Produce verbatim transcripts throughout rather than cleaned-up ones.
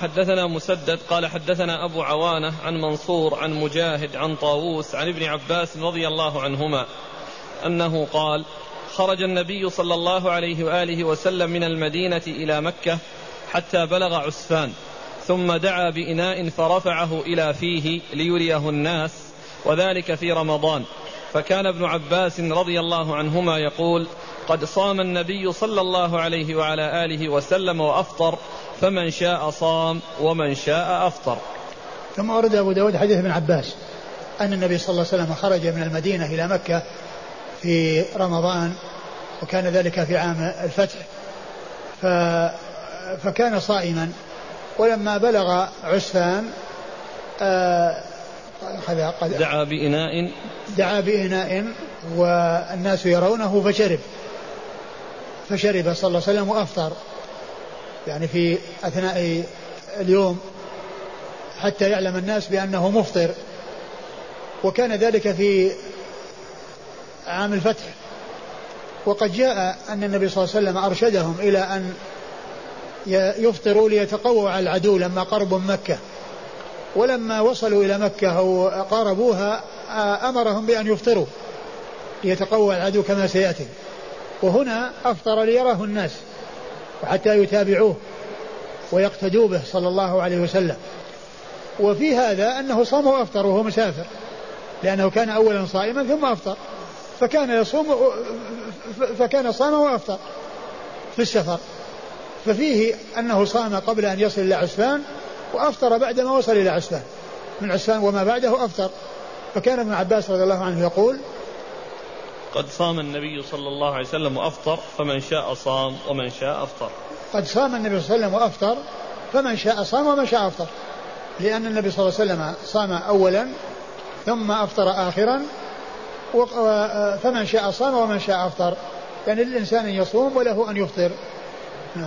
حدثنا مسدد قال حدثنا أبو عوانة عن منصور عن مجاهد عن طاووس عن ابن عباس رضي الله عنهما أنه قال خرج النبي صلى الله عليه وآله وسلم من المدينة إلى مكة حتى بلغ عسفان ثم دعا بإناء فرفعه إلى فيه ليريه الناس وذلك في رمضان. فكان ابن عباس رضي الله عنهما يقول قد صام النبي صلى الله عليه وعلى آله وسلم وأفطر فمن شاء صام ومن شاء أفطر. ثم ورد أبو داود حديث ابن عباس أن النبي صلى الله عليه وسلم خرج من المدينة إلى مكة في رمضان وكان ذلك في عام الفتح ف... فكان صائما ولما بلغ عسفان آه... دعا بإناء دعا بإناء والناس يرونه فشرب فشرب صلى الله عليه وسلم وأفطر يعني في أثناء اليوم حتى يعلم الناس بأنه مفطر. وكان ذلك في عام الفتح. وقد جاء أن النبي صلى الله عليه وسلم أرشدهم إلى أن يفطروا ليتقووا على العدو لما قربوا مكة، ولما وصلوا إلى مكة أو قاربوها أمرهم بأن يفطروا ليتقوى العدو كما سيأتي. وهنا أفطر ليراه الناس وحتى يتابعوه ويقتدوا به صلى الله عليه وسلم. وفي هذا أنه صام وأفطر وهو مسافر لأنه كان أولا صائما ثم أفطر فكان يصوم فكان صام وأفطر في السفر. ففيه أنه صام قبل أن يصل إلى عسفان وأفطر بعدما وصل إلى عسفان من عسفان وما بعده أفطر. فكان ابن عباس رضي الله عنه يقول قد صام النبي صلى الله عليه وسلم وأفطر فمن شاء صام ومن شاء أفطر. قد صام النبي صلى الله عليه وسلم وأفطر فمن شاء صام ومن شاء أفطر لأن النبي صلى الله عليه وسلم صام أولا ثم أفطر آخرا فمن شاء صام ومن شاء أفطر يعني للإنسان أن يصوم وله أن يفطر. نعم.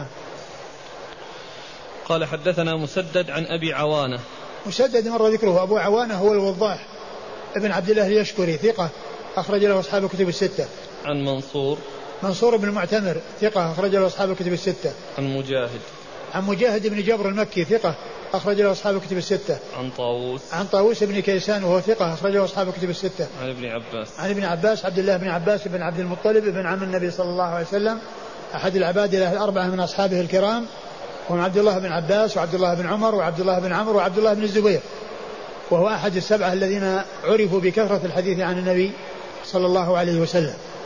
قال حدثنا مسدد عن أبي عوانة. مسدد مر ذكره. أبو عوانة هو الوضاح ابن عبد الله اليشكري ثقة أخرج له أصحاب الكتب الستة. عن منصور منصور بن المعتمر ثقة أخرج له أصحاب الكتب الستة. عن مجاهد عن مجاهد بن جبر المكي ثقة أخرج له أصحاب الكتب الستة. عن طاووس عن طاووس بن كيسان وهو ثقة أخرج له أصحاب الكتب الستة. عن ابن عباس عن ابن عباس عبد الله بن عباس بن عبد المطلب بن عم النبي صلى الله عليه وسلم أحد العباد له الأربعة من أصحابه الكرام وهم عبد الله بن عباس وعبد الله بن عمر وعبد الله بن عمرو وعبد الله بن الزبير وهو أحد السبعة الذين عرفوا بكثرة الحديث عن النبي صلى الله عليه وسلم.